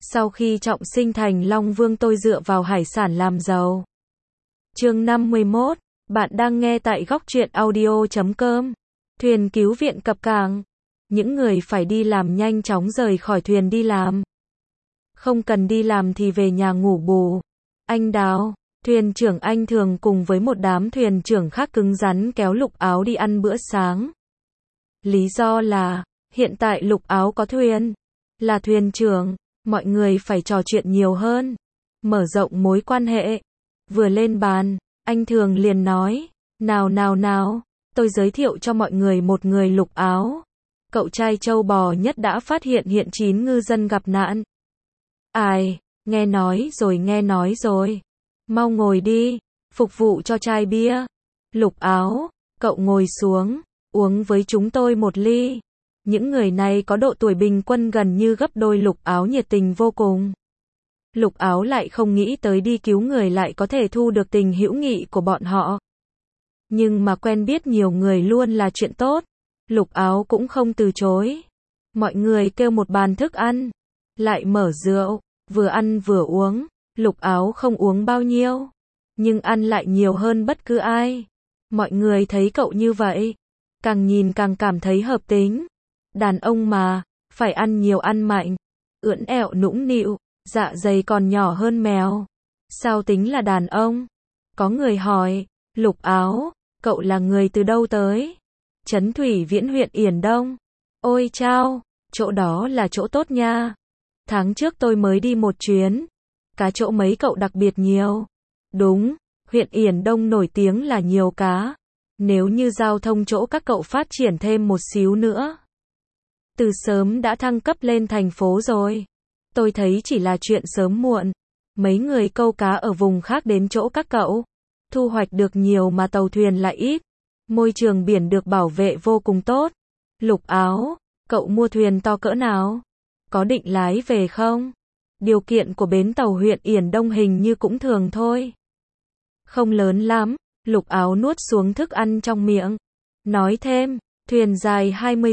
Sau khi trọng sinh thành Long Vương tôi dựa vào hải sản làm giàu. Chương 51, bạn đang nghe tại góc truyện audio.com. Thuyền cứu viện cập cảng. Những người phải đi làm nhanh chóng rời khỏi thuyền đi làm. Không cần đi làm thì về nhà ngủ bù. Anh Đào, thuyền trưởng Anh Thường cùng với một đám thuyền trưởng khác cứng rắn kéo Lục Áo đi ăn bữa sáng. Lý do là, hiện tại Lục Áo có thuyền, là thuyền trưởng, mọi người phải trò chuyện nhiều hơn, mở rộng mối quan hệ. Vừa lên bàn, anh Thường liền nói, nào, tôi giới thiệu cho mọi người một người Lục Áo. Cậu trai trâu bò nhất đã phát hiện 9 ngư dân gặp nạn. Ai, nghe nói rồi. Mau ngồi đi, phục vụ cho chai bia. Lục Áo, cậu ngồi xuống, uống với chúng tôi một ly. Những người này có độ tuổi bình quân gần như gấp đôi Lục Áo, nhiệt tình vô cùng. Lục Áo lại không nghĩ tới đi cứu người lại có thể thu được tình hữu nghị của bọn họ. Nhưng mà quen biết nhiều người luôn là chuyện tốt. Lục Áo cũng không từ chối. Mọi người kêu một bàn thức ăn, lại mở rượu, vừa ăn vừa uống. Lục Áo không uống bao nhiêu, nhưng ăn lại nhiều hơn bất cứ ai. Mọi người thấy cậu như vậy, càng nhìn càng cảm thấy hợp tính. Đàn ông mà, phải ăn nhiều ăn mạnh, ưỡn ẹo nũng nịu, dạ dày còn nhỏ hơn mèo. Sao tính là đàn ông? Có người hỏi, Lục Áo, cậu là người từ đâu tới? Trấn Thủy Viễn, huyện Yển Đông. Ôi chao, chỗ đó là chỗ tốt nha. Tháng trước tôi mới đi một chuyến. Cá chỗ mấy cậu đặc biệt nhiều. Đúng, huyện Yển Đông nổi tiếng là nhiều cá. Nếu như giao thông chỗ các cậu phát triển thêm một xíu nữa, từ sớm đã thăng cấp lên thành phố rồi. Tôi thấy chỉ là chuyện sớm muộn. Mấy người câu cá ở vùng khác đến chỗ các cậu, thu hoạch được nhiều mà tàu thuyền lại ít. Môi trường biển được bảo vệ vô cùng tốt. Lục Áo, cậu mua thuyền to cỡ nào? Có định lái về không? Điều kiện của bến tàu huyện Yển Đông hình như cũng thường thôi. Không lớn lắm. Lục Áo nuốt xuống thức ăn trong miệng. Nói thêm, thuyền dài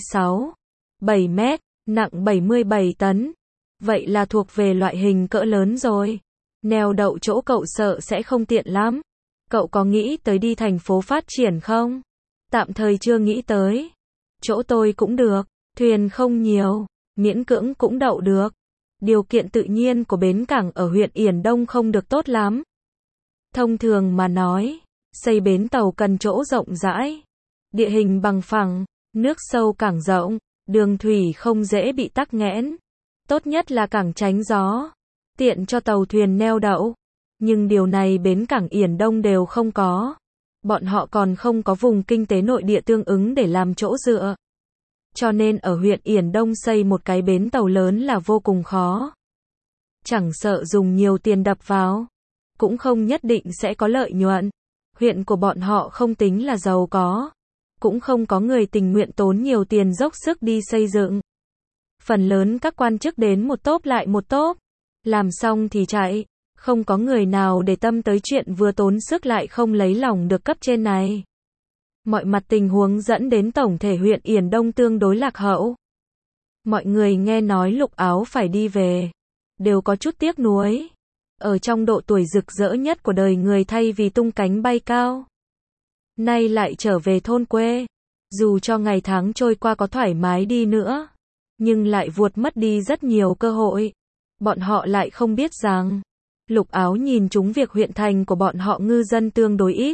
26,7 mét, nặng 77 tấn. Vậy là thuộc về loại hình cỡ lớn rồi. Neo đậu chỗ cậu sợ sẽ không tiện lắm. Cậu có nghĩ tới đi thành phố phát triển không? Tạm thời chưa nghĩ tới. Chỗ tôi cũng được, thuyền không nhiều, miễn cưỡng cũng đậu được. Điều kiện tự nhiên của bến cảng ở huyện Yển Đông không được tốt lắm. Thông thường mà nói, xây bến tàu cần chỗ rộng rãi, địa hình bằng phẳng, nước sâu cảng rộng, đường thủy không dễ bị tắc nghẽn. Tốt nhất là cảng tránh gió, tiện cho tàu thuyền neo đậu. Nhưng điều này bến cảng Yển Đông đều không có. Bọn họ còn không có vùng kinh tế nội địa tương ứng để làm chỗ dựa. Cho nên ở huyện Yển Đông xây một cái bến tàu lớn là vô cùng khó. Chẳng sợ dùng nhiều tiền đập vào, cũng không nhất định sẽ có lợi nhuận. Huyện của bọn họ không tính là giàu có, cũng không có người tình nguyện tốn nhiều tiền dốc sức đi xây dựng. Phần lớn các quan chức đến một tốp lại một tốp, làm xong thì chạy, không có người nào để tâm tới chuyện vừa tốn sức lại không lấy lòng được cấp trên này. Mọi mặt tình huống dẫn đến tổng thể huyện Yển Đông tương đối lạc hậu. Mọi người nghe nói Lục Áo phải đi về, đều có chút tiếc nuối. Ở trong độ tuổi rực rỡ nhất của đời người, thay vì tung cánh bay cao, nay lại trở về thôn quê. Dù cho ngày tháng trôi qua có thoải mái đi nữa, nhưng lại vuột mất đi rất nhiều cơ hội. Bọn họ lại không biết rằng, Lục Áo nhìn trúng việc huyện thành của bọn họ ngư dân tương đối ít.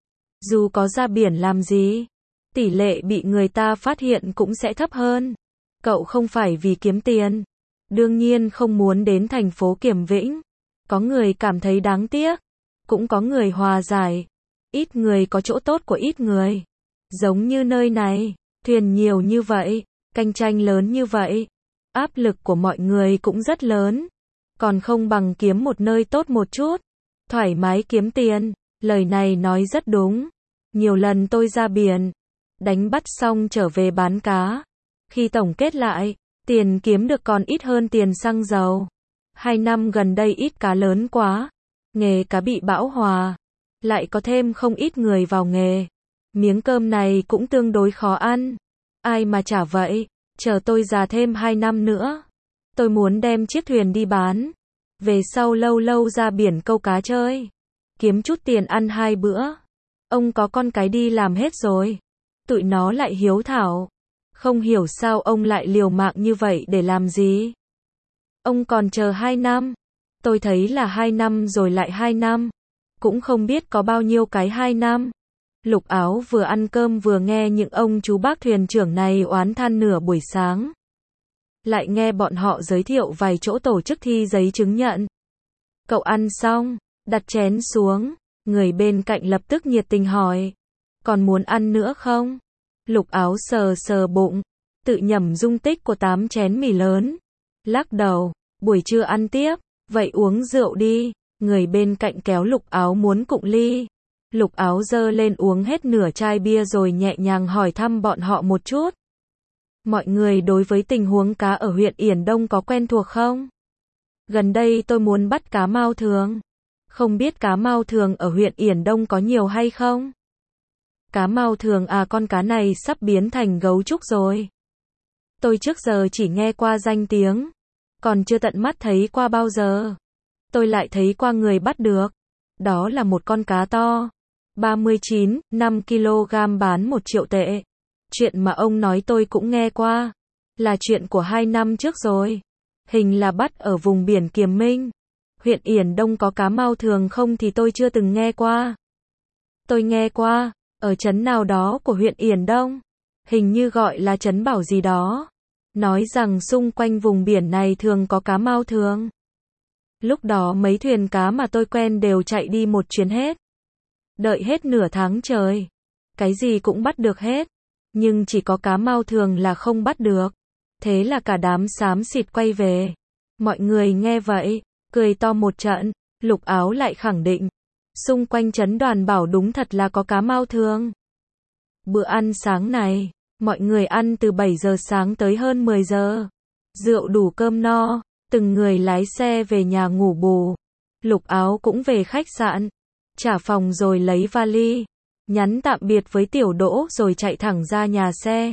Dù có ra biển làm gì, tỷ lệ bị người ta phát hiện cũng sẽ thấp hơn. Cậu không phải vì kiếm tiền, đương nhiên không muốn đến thành phố Kiểm Vĩnh. Có người cảm thấy đáng tiếc, cũng có người hòa giải. Ít người có chỗ tốt của ít người. Giống như nơi này, thuyền nhiều như vậy, cạnh tranh lớn như vậy, áp lực của mọi người cũng rất lớn. Còn không bằng kiếm một nơi tốt một chút, thoải mái kiếm tiền. Lời này nói rất đúng. Nhiều lần tôi ra biển, đánh bắt xong trở về bán cá. Khi tổng kết lại, tiền kiếm được còn ít hơn tiền xăng dầu. 2 năm gần đây ít cá lớn quá, nghề cá bị bão hòa, lại có thêm không ít người vào nghề. Miếng cơm này cũng tương đối khó ăn. Ai mà trả vậy, chờ tôi già thêm 2 năm nữa, Tôi muốn đem chiếc thuyền đi bán. Về sau lâu lâu ra biển câu cá chơi. Kiếm chút tiền ăn 2 bữa. Ông có con cái đi làm hết rồi. Tụi nó lại hiếu thảo. Không hiểu sao ông lại liều mạng như vậy để làm gì. Ông còn chờ 2 năm. Tôi thấy là 2 năm rồi lại 2 năm. Cũng không biết có bao nhiêu cái 2 năm. Lục Áo vừa ăn cơm vừa nghe những ông chú bác thuyền trưởng này oán than nửa buổi sáng. Lại nghe bọn họ giới thiệu vài chỗ tổ chức thi giấy chứng nhận. Cậu ăn xong, đặt chén xuống, người bên cạnh lập tức nhiệt tình hỏi. Còn muốn ăn nữa không? Lục Áo sờ sờ bụng, tự nhẩm dung tích của 8 chén mì lớn. Lắc đầu, buổi trưa ăn tiếp, vậy uống rượu đi. Người bên cạnh kéo Lục Áo muốn cụng ly. Lục Áo giơ lên uống hết nửa chai bia rồi nhẹ nhàng hỏi thăm bọn họ một chút. Mọi người đối với tình huống cá ở huyện Yển Đông có quen thuộc không? Gần đây tôi muốn bắt cá mao thường. Không biết cá mao thường ở huyện Yển Đông có nhiều hay không? Cá mao thường à, con cá này sắp biến thành gấu trúc rồi. Tôi trước giờ chỉ nghe qua danh tiếng, còn chưa tận mắt thấy qua bao giờ. Tôi lại thấy qua người bắt được. Đó là một con cá to. 39, 5 kg bán 1 triệu tệ. Chuyện mà ông nói tôi cũng nghe qua. Là chuyện của 2 năm trước rồi. Hình là bắt ở vùng biển Kiềm Minh. Huyện Yển Đông có cá mao thường không thì tôi chưa từng nghe qua. Tôi nghe qua, ở trấn nào đó của huyện Yển Đông. Hình như gọi là trấn Bảo gì đó. Nói rằng xung quanh vùng biển này thường có cá mao thường. Lúc đó mấy thuyền cá mà tôi quen đều chạy đi một chuyến hết. Đợi hết nửa tháng trời. Cái gì cũng bắt được hết. Nhưng chỉ có cá mao thường là không bắt được. Thế là cả đám xám xịt quay về. Mọi người nghe vậy, cười to một trận. Lục Áo lại khẳng định. Xung quanh trấn Đoàn Bảo đúng thật là có cá mao thường. Bữa ăn sáng này, mọi người ăn từ 7 giờ sáng tới hơn 10 giờ. Rượu đủ cơm no, từng người lái xe về nhà ngủ bù. Lục Áo cũng về khách sạn, trả phòng rồi lấy vali, nhắn tạm biệt với Tiểu Đỗ rồi chạy thẳng ra nhà xe.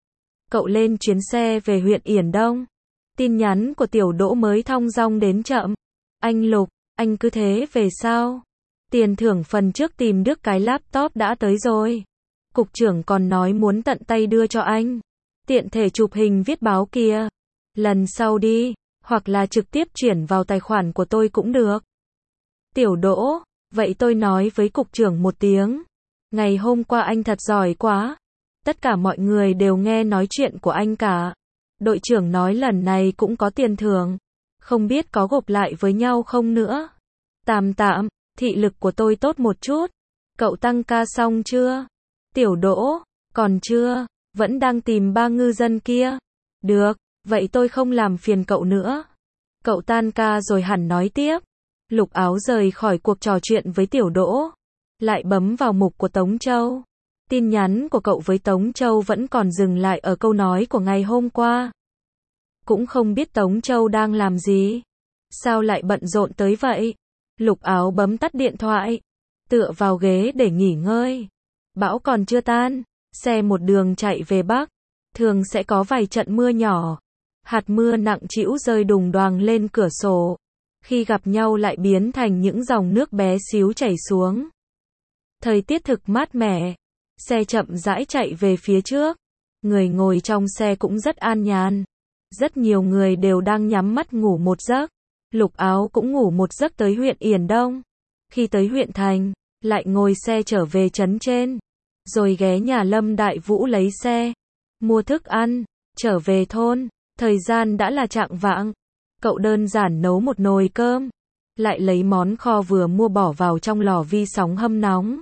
Cậu lên chuyến xe về huyện Yển Đông. Tin nhắn của Tiểu Đỗ mới thong dong đến chậm. Anh Lục, anh cứ thế về sao? Tiền thưởng phần trước tìm được cái laptop đã tới rồi. Cục trưởng còn nói muốn tận tay đưa cho anh. Tiện thể chụp hình viết báo kia. Lần sau đi, hoặc là trực tiếp chuyển vào tài khoản của tôi cũng được. Tiểu Đỗ, vậy tôi nói với cục trưởng một tiếng. Ngày hôm qua anh thật giỏi quá. Tất cả mọi người đều nghe nói chuyện của anh cả. Đội trưởng nói lần này cũng có tiền thưởng. Không biết có gộp lại với nhau không nữa. Tạm tạm, thị lực của tôi tốt một chút. Cậu tăng ca xong chưa? Tiểu Đỗ, còn chưa, vẫn đang tìm 3 ngư dân kia. Được, vậy tôi không làm phiền cậu nữa. Cậu tan ca rồi hẳn nói tiếp. Lục Áo rời khỏi cuộc trò chuyện với Tiểu Đỗ. Lại bấm vào mục của Tống Châu. Tin nhắn của cậu với Tống Châu vẫn còn dừng lại ở câu nói của ngày hôm qua. Cũng không biết Tống Châu đang làm gì. Sao lại bận rộn tới vậy? Lục Áo bấm tắt điện thoại. Tựa vào ghế để nghỉ ngơi. Bão còn chưa tan. Xe một đường chạy về Bắc. Thường sẽ có vài trận mưa nhỏ. Hạt mưa nặng trĩu rơi đùng đoàng lên cửa sổ. Khi gặp nhau lại biến thành những dòng nước bé xíu chảy xuống. Thời tiết thực mát mẻ. Xe chậm rãi chạy về phía trước. Người ngồi trong xe cũng rất an nhàn. Rất nhiều người đều đang nhắm mắt ngủ một giấc. Lục Áo cũng ngủ một giấc tới huyện Yển Đông. Khi tới huyện thành, lại ngồi xe trở về trấn trên. Rồi ghé nhà Lâm Đại Vũ lấy xe. Mua thức ăn, trở về thôn. Thời gian đã là chạng vạng. Cậu đơn giản nấu một nồi cơm. Lại lấy món kho vừa mua bỏ vào trong lò vi sóng hâm nóng.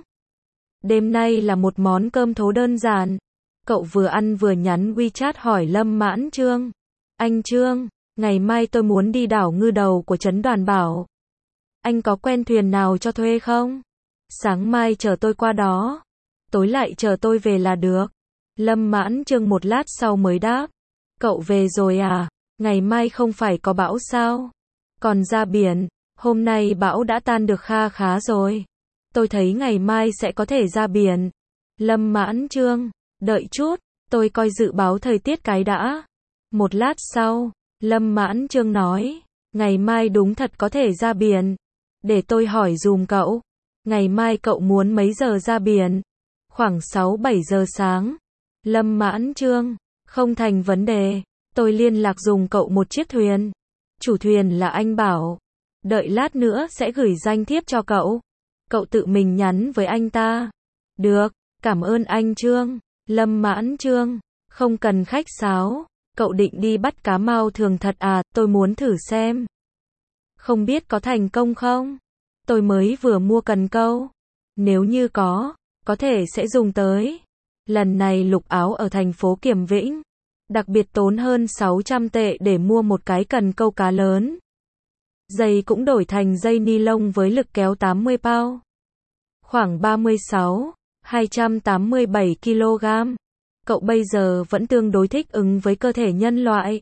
Đêm nay là một món cơm thố đơn giản. Cậu vừa ăn vừa nhắn WeChat hỏi Lâm Mãn Trương. Anh Trương, ngày mai tôi muốn đi đảo Ngư Đầu của trấn Đoàn Bảo. Anh có quen thuyền nào cho thuê không? Sáng mai chờ tôi qua đó. Tối lại chờ tôi về là được. Lâm Mãn Trương một lát sau mới đáp. Cậu về rồi à? Ngày mai không phải có bão sao? Còn ra biển, hôm nay bão đã tan được kha khá rồi. Tôi thấy ngày mai sẽ có thể ra biển. Lâm Mãn Trương, đợi chút, tôi coi dự báo thời tiết cái đã. Một lát sau, Lâm Mãn Trương nói, ngày mai đúng thật có thể ra biển. Để tôi hỏi dùm cậu. Ngày mai cậu muốn mấy giờ ra biển? Khoảng 6-7 giờ sáng. Lâm Mãn Trương, không thành vấn đề. Tôi liên lạc dùng cậu một chiếc thuyền. Chủ thuyền là anh Bảo. Đợi lát nữa sẽ gửi danh thiếp cho cậu. Cậu tự mình nhắn với anh ta. Được, cảm ơn anh Trương. Lâm Mãn Trương, không cần khách sáo. Cậu định đi bắt cá mao thường thật à, tôi muốn thử xem. Không biết có thành công không? Tôi mới vừa mua cần câu. Nếu như có thể sẽ dùng tới. Lần này Lục Áo ở thành phố Kiểm Vĩnh. Đặc biệt tốn hơn 600 tệ để mua một cái cần câu cá lớn. Dây cũng đổi thành dây ni lông với lực kéo 80 pound. Khoảng 287 kg. Cậu bây giờ vẫn tương đối thích ứng với cơ thể nhân loại.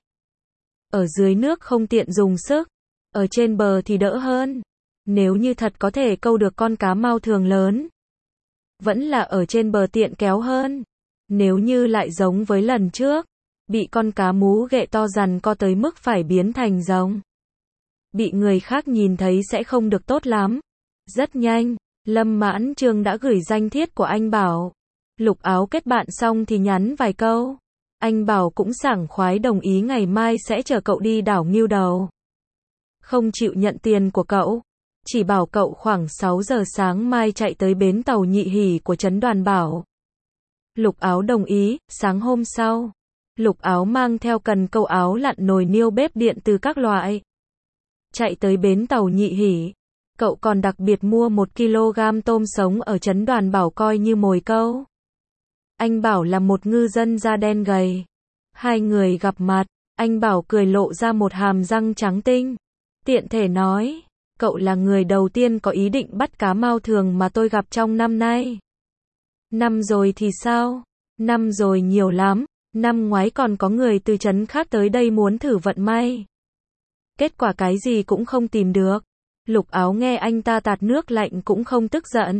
Ở dưới nước không tiện dùng sức. Ở trên bờ thì đỡ hơn. Nếu như thật có thể câu được con cá mao thường lớn. Vẫn là ở trên bờ tiện kéo hơn. Nếu như lại giống với lần trước. Bị con cá mú ghệ to giằn co tới mức phải biến thành rồng. Bị người khác nhìn thấy sẽ không được tốt lắm. Rất nhanh, Lâm Mãn Trương đã gửi danh thiếp của anh Bảo. Lục Áo kết bạn xong thì nhắn vài câu. Anh Bảo cũng sảng khoái đồng ý ngày mai sẽ chở cậu đi đảo Ngưu Đầu. Không chịu nhận tiền của cậu. Chỉ bảo cậu khoảng 6 giờ sáng mai chạy tới bến tàu Nhị Hỷ của trấn Đoàn Bảo. Lục Áo đồng ý. Sáng hôm sau, Lục Áo mang theo cần câu, áo lặn, nồi niêu, bếp điện từ các loại. Chạy tới bến tàu Nhị Hỷ. Cậu còn đặc biệt mua 1 kg tôm sống ở trấn Đoàn Bảo coi như mồi câu. Anh Bảo là một ngư dân da đen gầy. Hai người gặp mặt, anh Bảo cười lộ ra một hàm răng trắng tinh. Tiện thể nói, cậu là người đầu tiên có ý định bắt cá mao thường mà tôi gặp trong năm nay. Năm rồi thì sao? Năm rồi nhiều lắm. Năm ngoái còn có người từ trấn khác tới đây muốn thử vận may. Kết quả cái gì cũng không tìm được. Lục Áo nghe anh ta tạt nước lạnh cũng không tức giận.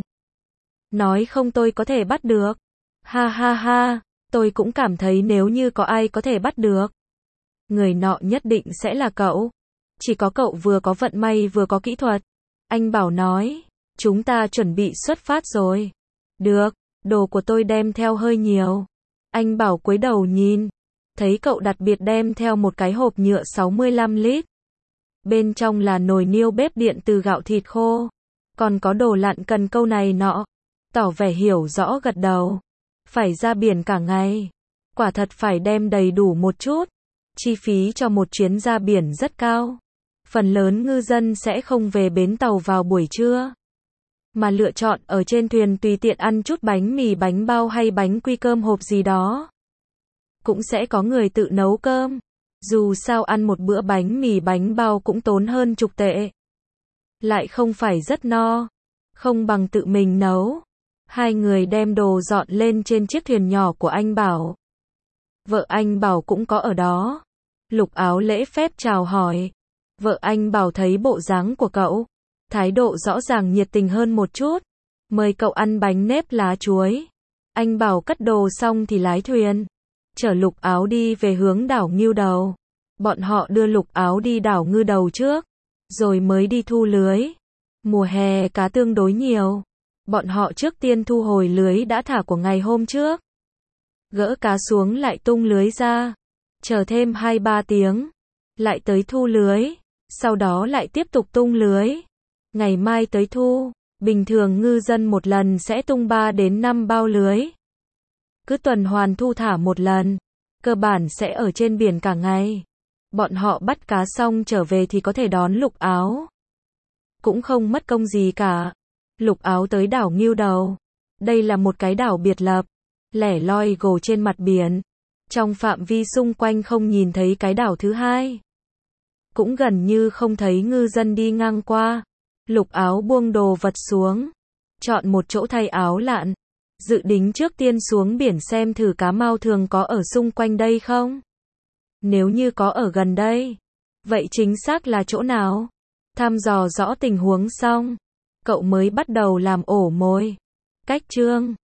Nói không, tôi có thể bắt được. Ha ha ha, tôi cũng cảm thấy nếu như có ai có thể bắt được, người nọ nhất định sẽ là cậu. Chỉ có cậu vừa có vận may vừa có kỹ thuật. Anh Bảo nói, chúng ta chuẩn bị xuất phát rồi. Được, đồ của tôi đem theo hơi nhiều. Anh Bảo cúi đầu nhìn, thấy cậu đặc biệt đem theo một cái hộp nhựa 65 lít. Bên trong là nồi niêu, bếp điện từ gạo, thịt khô. Còn có đồ lặn, cần câu này nọ. Tỏ vẻ hiểu rõ, gật đầu. Phải ra biển cả ngày. Quả thật phải đem đầy đủ một chút. Chi phí cho một chuyến ra biển rất cao. Phần lớn ngư dân sẽ không về bến tàu vào buổi trưa, mà lựa chọn ở trên thuyền tùy tiện ăn chút bánh mì, bánh bao hay bánh quy, cơm hộp gì đó. Cũng sẽ có người tự nấu cơm. Dù sao ăn một bữa bánh mì, bánh bao cũng tốn hơn chục tệ. Lại không phải rất no. Không bằng tự mình nấu. Hai người đem đồ dọn lên trên chiếc thuyền nhỏ của anh Bảo. Vợ anh Bảo cũng có ở đó. Lục Áo lễ phép chào hỏi. Vợ anh Bảo thấy bộ dáng của cậu, thái độ rõ ràng nhiệt tình hơn một chút. Mời cậu ăn bánh nếp lá chuối. Anh Bảo cất đồ xong thì lái thuyền, chở Lục Áo đi về hướng đảo Ngưu Đầu. Bọn họ đưa Lục Áo đi đảo Ngưu Đầu trước, rồi mới đi thu lưới. Mùa hè cá tương đối nhiều. Bọn họ trước tiên thu hồi lưới đã thả của ngày hôm trước. Gỡ cá xuống lại tung lưới ra. Chờ thêm 2-3 tiếng. Lại tới thu lưới. Sau đó lại tiếp tục tung lưới. Ngày mai tới thu. Bình thường ngư dân một lần sẽ tung 3 đến 5 bao lưới. Cứ tuần hoàn thu thả một lần. Cơ bản sẽ ở trên biển cả ngày. Bọn họ bắt cá xong trở về thì có thể đón Lục Áo. Cũng không mất công gì cả. Lục Áo tới đảo Ngưu Đầu. Đây là một cái đảo biệt lập, lẻ loi gồ trên mặt biển. Trong phạm vi xung quanh không nhìn thấy cái đảo thứ hai. Cũng gần như không thấy ngư dân đi ngang qua. Lục Áo buông đồ vật xuống, chọn một chỗ thay áo lặn. Dự định trước tiên xuống biển xem thử cá mao thường có ở xung quanh đây không. Nếu như có ở gần đây, vậy chính xác là chỗ nào? Thăm dò rõ tình huống xong, cậu mới bắt đầu làm ổ mồi. Cách chương